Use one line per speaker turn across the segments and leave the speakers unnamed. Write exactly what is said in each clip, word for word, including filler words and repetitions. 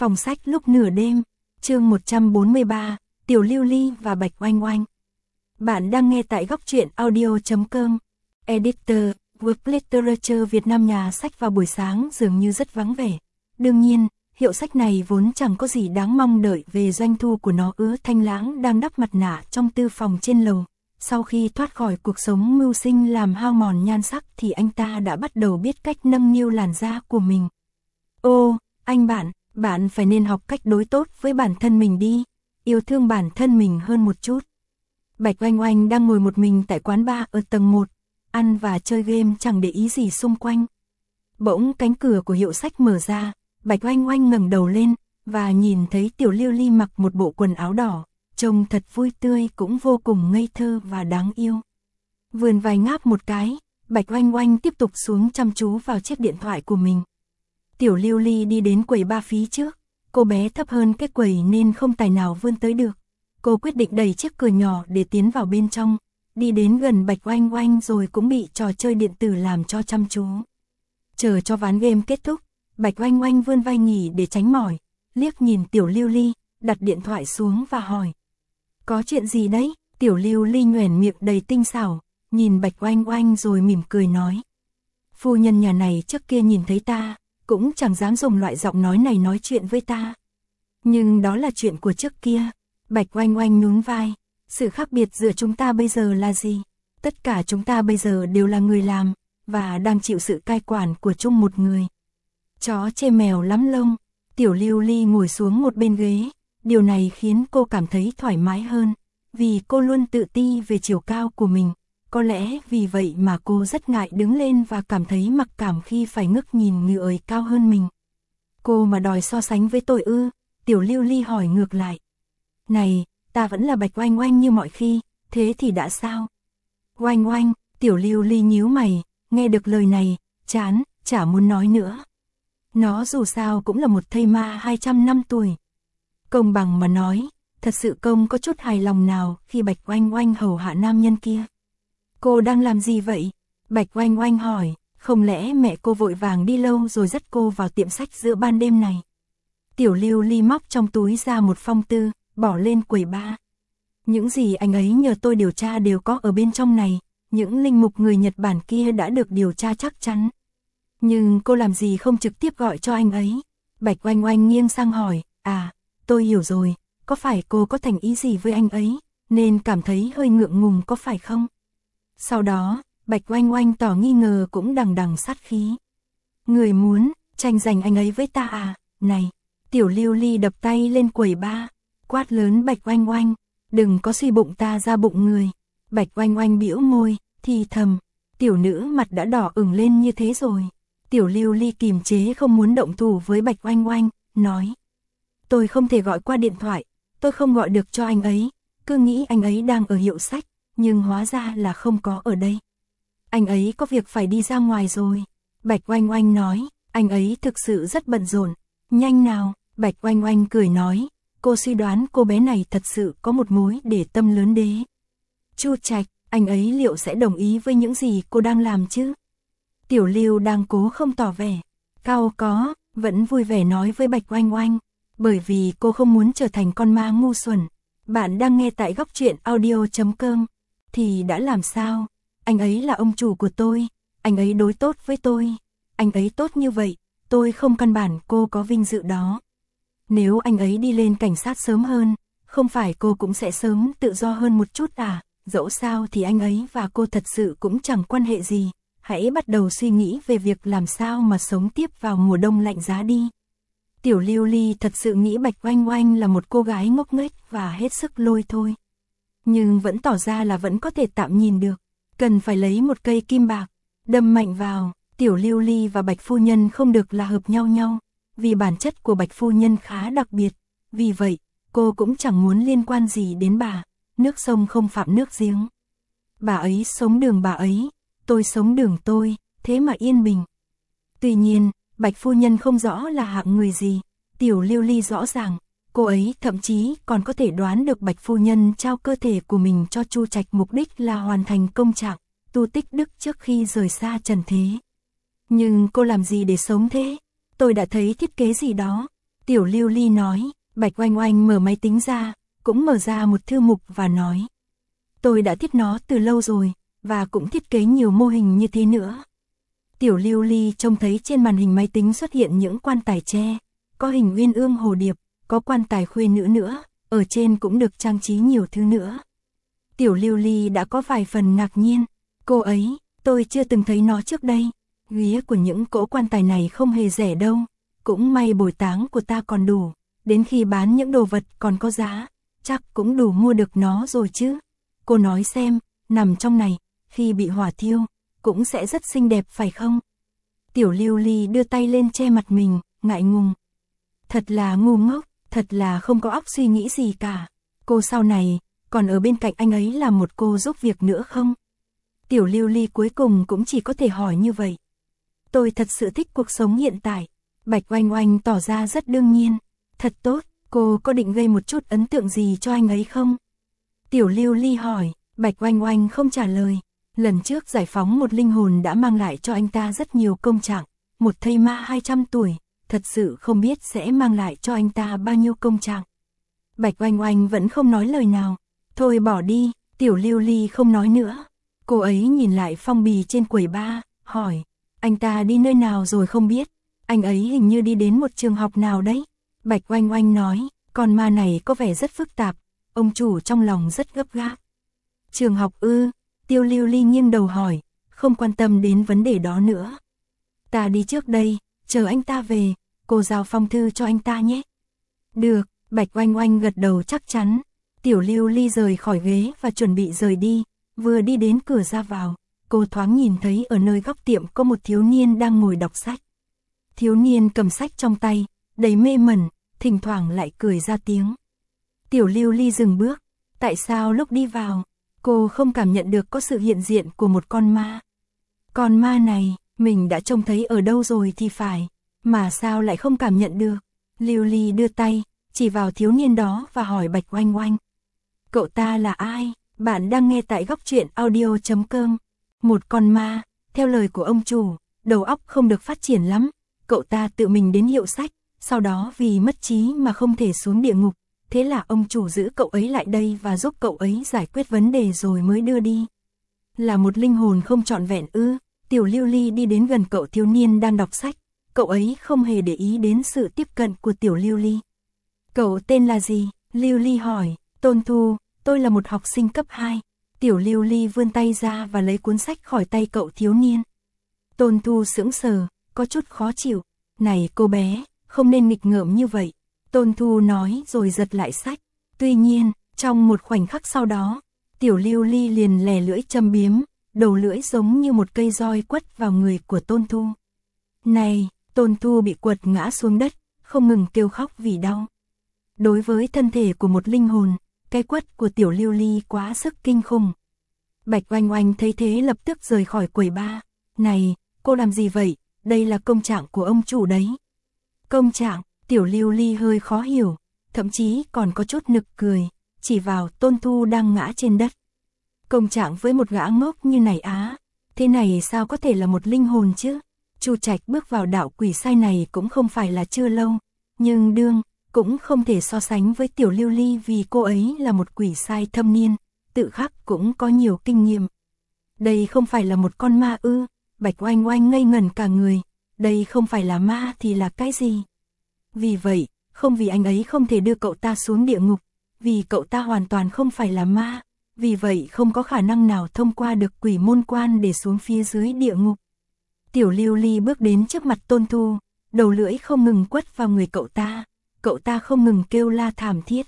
Phòng sách lúc nửa đêm, chương một trăm bốn mươi ba, Tiểu Lưu Ly và Bạch Oanh Oanh. Bạn đang nghe tại góc truyện audio chấm com. Editor, Work Literature Việt Nam. Nhà sách vào buổi sáng dường như rất vắng vẻ. Đương nhiên, hiệu sách này vốn chẳng có gì đáng mong đợi về doanh thu của nó. Ứa Thanh Lãng đang đắp mặt nạ trong tư phòng trên lầu. Sau khi thoát khỏi cuộc sống mưu sinh làm hao mòn nhan sắc thì anh ta đã bắt đầu biết cách nâng niu làn da của mình. Ô, anh bạn, bạn phải nên học cách đối tốt với bản thân mình đi, yêu thương bản thân mình hơn một chút. Bạch Oanh Oanh đang ngồi một mình tại quán bar ở tầng một, ăn và chơi game chẳng để ý gì xung quanh. Bỗng cánh cửa của hiệu sách mở ra, Bạch Oanh Oanh ngẩng đầu lên và nhìn thấy Tiểu Lưu Ly mặc một bộ quần áo đỏ, trông thật vui tươi cũng vô cùng ngây thơ và đáng yêu. Vườn vài ngáp một cái, Bạch Oanh Oanh tiếp tục xuống chăm chú vào chiếc điện thoại của mình. Tiểu Lưu Ly đi đến quầy ba phí trước, cô bé thấp hơn cái quầy nên không tài nào vươn tới được. Cô quyết định đẩy chiếc cửa nhỏ để tiến vào bên trong, đi đến gần Bạch Oanh Oanh rồi cũng bị trò chơi điện tử làm cho chăm chú. Chờ cho ván game kết thúc, Bạch Oanh Oanh vươn vai nghỉ để tránh mỏi, liếc nhìn Tiểu Lưu Ly, đặt điện thoại xuống và hỏi. Có chuyện gì đấy? Tiểu Lưu Ly nhoẻn miệng đầy tinh xảo, nhìn Bạch Oanh Oanh rồi mỉm cười nói. Phu nhân nhà này trước kia nhìn thấy ta, cũng chẳng dám dùng loại giọng nói này nói chuyện với ta. Nhưng đó là chuyện của trước kia. Bạch Oanh Oanh nhún vai. Sự khác biệt giữa chúng ta bây giờ là gì? Tất cả chúng ta bây giờ đều là người làm, và đang chịu sự cai quản của chung một người. Chó chê mèo lắm lông. Tiểu Lưu Ly ngồi xuống một bên ghế. Điều này khiến cô cảm thấy thoải mái hơn, vì cô luôn tự ti về chiều cao của mình. Có lẽ vì vậy mà cô rất ngại đứng lên và cảm thấy mặc cảm khi phải ngước nhìn người cao hơn mình. Cô mà đòi so sánh với tôi ư? Tiểu Lưu Ly hỏi ngược lại. Này, ta vẫn là Bạch Oanh Oanh như mọi khi, thế thì đã sao? Oanh Oanh, Tiểu Lưu Ly nhíu mày, nghe được lời này, chán, chả muốn nói nữa. Nó dù sao cũng là một thây ma hai trăm năm tuổi. Công bằng mà nói, thật sự công có chút hài lòng nào khi Bạch Oanh Oanh hầu hạ nam nhân kia. Cô đang làm gì vậy? Bạch Oanh Oanh hỏi, không lẽ mẹ cô vội vàng đi lâu rồi dắt cô vào tiệm sách giữa ban đêm này? Tiểu Lưu Ly móc trong túi ra một phong thư, bỏ lên quầy ba. Những gì anh ấy nhờ tôi điều tra đều có ở bên trong này, những linh mục người Nhật Bản kia đã được điều tra chắc chắn. Nhưng cô làm gì không trực tiếp gọi cho anh ấy? Bạch Oanh Oanh nghiêng sang hỏi, à, tôi hiểu rồi, có phải cô có thành ý gì với anh ấy, nên cảm thấy hơi ngượng ngùng có phải không? Sau đó, Bạch Oanh Oanh tỏ nghi ngờ cũng đằng đằng sát khí. Người muốn tranh giành anh ấy với ta à? Này! Tiểu Lưu Ly đập tay lên quầy ba, quát lớn Bạch Oanh Oanh, đừng có suy bụng ta ra bụng người. Bạch Oanh Oanh bĩu môi, thì thầm, tiểu nữ mặt đã đỏ ửng lên như thế rồi. Tiểu Lưu Ly kìm chế không muốn động thủ với Bạch Oanh Oanh, nói. Tôi không thể gọi qua điện thoại, tôi không gọi được cho anh ấy, cứ nghĩ anh ấy đang ở hiệu sách, nhưng hóa ra là không có ở đây. Anh ấy có việc phải đi ra ngoài rồi. Bạch Oanh Oanh nói, anh ấy thực sự rất bận rộn. Nhanh nào, Bạch Oanh Oanh cười nói, cô suy đoán cô bé này thật sự có một mối để tâm lớn đế. Chu Trạch, anh ấy liệu sẽ đồng ý với những gì cô đang làm chứ? Tiểu Lưu đang cố không tỏ vẻ. Cao có, vẫn vui vẻ nói với Bạch Oanh Oanh, bởi vì cô không muốn trở thành con ma ngu xuẩn. Bạn đang nghe tại góc truyện audio chấm com. Thì đã làm sao? Anh ấy là ông chủ của tôi, anh ấy đối tốt với tôi. Anh ấy tốt như vậy, tôi không căn bản cô có vinh dự đó. Nếu anh ấy đi lên cảnh sát sớm hơn, không phải cô cũng sẽ sớm tự do hơn một chút à? Dẫu sao thì anh ấy và cô thật sự cũng chẳng quan hệ gì. Hãy bắt đầu suy nghĩ về việc làm sao mà sống tiếp vào mùa đông lạnh giá đi. Tiểu Lưu Ly thật sự nghĩ Bạch Oanh Oanh là một cô gái ngốc nghếch và hết sức lôi thôi. Nhưng vẫn tỏ ra là vẫn có thể tạm nhìn được. Cần phải lấy một cây kim bạc, đâm mạnh vào. Tiểu Lưu Ly và Bạch Phu Nhân không được là hợp nhau nhau, vì bản chất của Bạch Phu Nhân khá đặc biệt. Vì vậy, cô cũng chẳng muốn liên quan gì đến bà. Nước sông không phạm nước giếng. Bà ấy sống đường bà ấy, tôi sống đường tôi, thế mà yên bình. Tuy nhiên, Bạch Phu Nhân không rõ là hạng người gì. Tiểu Lưu Ly rõ ràng, cô ấy thậm chí còn có thể đoán được Bạch Phu Nhân trao cơ thể của mình cho Chu Trạch mục đích là hoàn thành công trạng, tu tích đức trước khi rời xa trần thế. Nhưng cô làm gì để sống thế? Tôi đã thấy thiết kế gì đó. Tiểu Lưu Ly nói. Bạch Oanh Oanh mở máy tính ra, cũng mở ra một thư mục và nói. Tôi đã thiết nó từ lâu rồi, và cũng thiết kế nhiều mô hình như thế nữa. Tiểu Lưu Ly trông thấy trên màn hình máy tính xuất hiện những quan tài tre, có hình uyên ương hồ điệp, có quan tài khuê nữ nữa, ở trên cũng được trang trí nhiều thứ nữa. Tiểu Lưu Ly đã có vài phần ngạc nhiên, cô ấy, tôi chưa từng thấy nó trước đây, vía của những cỗ quan tài này không hề rẻ đâu, cũng may bồi táng của ta còn đủ, đến khi bán những đồ vật còn có giá, chắc cũng đủ mua được nó rồi chứ. Cô nói xem, nằm trong này, khi bị hỏa thiêu, cũng sẽ rất xinh đẹp phải không? Tiểu Lưu Ly đưa tay lên che mặt mình, ngại ngùng. Thật là ngu ngốc, thật là không có óc suy nghĩ gì cả. Cô sau này, còn ở bên cạnh anh ấy làm một cô giúp việc nữa không? Tiểu Lưu Ly cuối cùng cũng chỉ có thể hỏi như vậy. Tôi thật sự thích cuộc sống hiện tại. Bạch Oanh Oanh tỏ ra rất đương nhiên. Thật tốt, cô có định gây một chút ấn tượng gì cho anh ấy không? Tiểu Lưu Ly hỏi. Bạch Oanh Oanh không trả lời. Lần trước giải phóng một linh hồn đã mang lại cho anh ta rất nhiều công trạng. Một thây ma hai trăm tuổi, thật sự không biết sẽ mang lại cho anh ta bao nhiêu công trạng. Bạch Oanh Oanh vẫn không nói lời nào. Thôi bỏ đi, Tiểu Lưu Ly không nói nữa. Cô ấy nhìn lại phong bì trên quầy ba, hỏi. Anh ta đi nơi nào rồi không biết? Anh ấy hình như đi đến một trường học nào đấy. Bạch Oanh Oanh nói, con ma này có vẻ rất phức tạp. Ông chủ trong lòng rất gấp gáp. Trường học ư? Tiểu Lưu Ly nghiêng đầu hỏi, không quan tâm đến vấn đề đó nữa. Ta đi trước đây, chờ anh ta về, cô giao phong thư cho anh ta nhé. Được, Bạch Oanh Oanh gật đầu chắc chắn. Tiểu Lưu Ly rời khỏi ghế và chuẩn bị rời đi, vừa đi đến cửa ra vào, cô thoáng nhìn thấy ở nơi góc tiệm có một thiếu niên đang ngồi đọc sách. Thiếu niên cầm sách trong tay, đầy mê mẩn, thỉnh thoảng lại cười ra tiếng. Tiểu Lưu Ly dừng bước, tại sao lúc đi vào, cô không cảm nhận được có sự hiện diện của một con ma? Con ma này, mình đã trông thấy ở đâu rồi thì phải, mà sao lại không cảm nhận được? Lưu Ly đưa tay, chỉ vào thiếu niên đó và hỏi Bạch Oanh Oanh. Cậu ta là ai? Bạn đang nghe tại góc truyện audio chấm com. Một con ma, theo lời của ông chủ, đầu óc không được phát triển lắm. Cậu ta tự mình đến hiệu sách, sau đó vì mất trí mà không thể xuống địa ngục. Thế là ông chủ giữ cậu ấy lại đây và giúp cậu ấy giải quyết vấn đề rồi mới đưa đi. Là một linh hồn không trọn vẹn ư? Tiểu Lưu Ly đi đến gần cậu thiếu niên đang đọc sách. Cậu ấy không hề để ý đến sự tiếp cận của Tiểu Lưu Ly. Cậu tên là gì? Lưu Ly hỏi. Tôn Thu, tôi là một học sinh cấp hai. Tiểu Lưu Ly vươn tay ra và lấy cuốn sách khỏi tay cậu thiếu niên. Tôn Thu sững sờ, có chút khó chịu. Này cô bé, không nên nghịch ngợm như vậy. Tôn Thu nói rồi giật lại sách. Tuy nhiên, trong một khoảnh khắc sau đó, Tiểu Lưu Ly liền lè lưỡi châm biếm, đầu lưỡi giống như một cây roi quất vào người của Tôn Thu. Này, Tôn Thu bị quật ngã xuống đất, không ngừng kêu khóc vì đau. Đối với thân thể của một linh hồn, cái quất của Tiểu Lưu Ly quá sức kinh khủng. Bạch Oanh Oanh thấy thế lập tức rời khỏi quầy ba. Này, cô làm gì vậy? Đây là công trạng của ông chủ đấy. Công trạng? Tiểu Lưu Ly hơi khó hiểu, thậm chí còn có chút nực cười, chỉ vào Tôn Thu đang ngã trên đất. Công trạng với một gã ngốc như này á, thế này sao có thể là một linh hồn chứ? Chu Trạch bước vào đạo quỷ sai này cũng không phải là chưa lâu, nhưng đương, cũng không thể so sánh với Tiểu Lưu Ly vì cô ấy là một quỷ sai thâm niên, tự khắc cũng có nhiều kinh nghiệm. Đây không phải là một con ma ư? Bạch Oanh Oanh ngây ngẩn cả người, đây không phải là ma thì là cái gì? Vì vậy, không vì anh ấy không thể đưa cậu ta xuống địa ngục, vì cậu ta hoàn toàn không phải là ma, vì vậy không có khả năng nào thông qua được quỷ môn quan để xuống phía dưới địa ngục. Tiểu Lưu Ly bước đến trước mặt Tôn Thu, đầu lưỡi không ngừng quất vào người cậu ta, cậu ta không ngừng kêu la thảm thiết.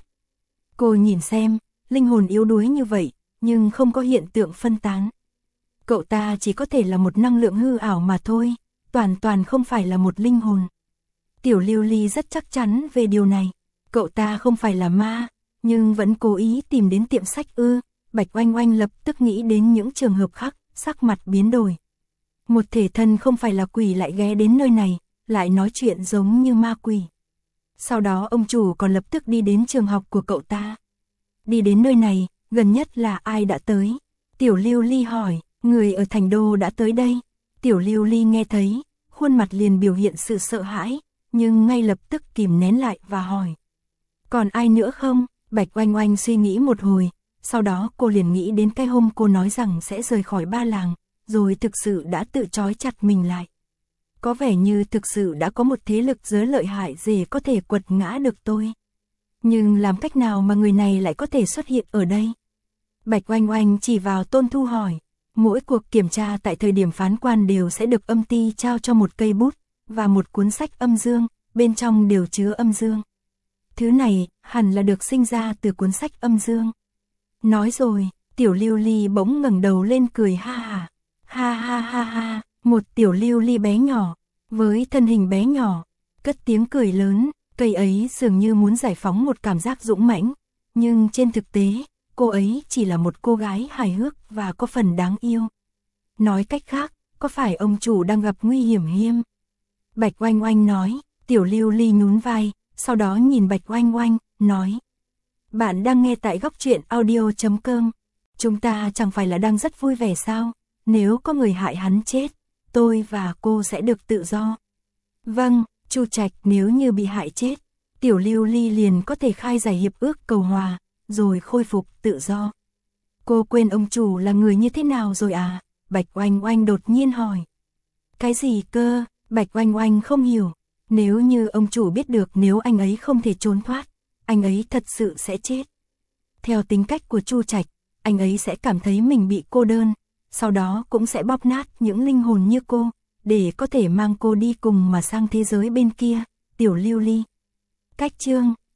Cô nhìn xem, linh hồn yếu đuối như vậy, nhưng không có hiện tượng phân tán. Cậu ta chỉ có thể là một năng lượng hư ảo mà thôi, toàn toàn không phải là một linh hồn. Tiểu Lưu Ly rất chắc chắn về điều này, cậu ta không phải là ma, nhưng vẫn cố ý tìm đến tiệm sách ư? Bạch Oanh Oanh lập tức nghĩ đến những trường hợp khác, sắc mặt biến đổi. Một thể thân không phải là quỷ lại ghé đến nơi này, lại nói chuyện giống như ma quỷ. Sau đó ông chủ còn lập tức đi đến trường học của cậu ta. Đi đến nơi này, gần nhất là ai đã tới? Tiểu Lưu Ly hỏi, người ở thành đô đã tới đây. Tiểu Lưu Ly nghe thấy, khuôn mặt liền biểu hiện sự sợ hãi, nhưng ngay lập tức kìm nén lại và hỏi. Còn ai nữa không? Bạch Oanh Oanh suy nghĩ một hồi, sau đó cô liền nghĩ đến cái hôm cô nói rằng sẽ rời khỏi Ba Làng, rồi thực sự đã tự trói chặt mình lại. Có vẻ như thực sự đã có một thế lực giới lợi hại để có thể quật ngã được tôi. Nhưng làm cách nào mà người này lại có thể xuất hiện ở đây? Bạch Oanh Oanh chỉ vào Tôn Thu hỏi. Mỗi cuộc kiểm tra tại thời điểm phán quan đều sẽ được âm ty trao cho một cây bút và một cuốn sách âm dương, bên trong đều chứa âm dương. Thứ này hẳn là được sinh ra từ cuốn sách âm dương. Nói rồi, tiểu lưu ly bỗng ngẩng đầu lên cười ha ha. Ha ha ha ha, một tiểu lưu ly bé nhỏ, với thân hình bé nhỏ, cất tiếng cười lớn, cây ấy dường như muốn giải phóng một cảm giác dũng mãnh, nhưng trên thực tế, cô ấy chỉ là một cô gái hài hước và có phần đáng yêu. Nói cách khác, có phải ông chủ đang gặp nguy hiểm hiểm? Bạch Oanh Oanh nói, tiểu lưu ly nhún vai, sau đó nhìn Bạch Oanh Oanh, nói. Bạn đang nghe tại góc truyện audio.com. Chúng ta chẳng phải là đang rất vui vẻ sao? Nếu có người hại hắn chết, tôi và cô sẽ được tự do. Vâng, Chu Trạch, nếu như bị hại chết, tiểu lưu ly liền có thể khai giải hiệp ước cầu hòa, rồi khôi phục tự do. Cô quên ông chủ là người như thế nào rồi à? Bạch Oanh Oanh đột nhiên hỏi. Cái gì cơ? Bạch Oanh Oanh không hiểu. Nếu như ông chủ biết được nếu anh ấy không thể trốn thoát, anh ấy thật sự sẽ chết. Theo tính cách của Chu Trạch, anh ấy sẽ cảm thấy mình bị cô đơn, sau đó cũng sẽ bóp nát những linh hồn như cô, để có thể mang cô đi cùng mà sang thế giới bên kia, tiểu lưu ly. Cách chương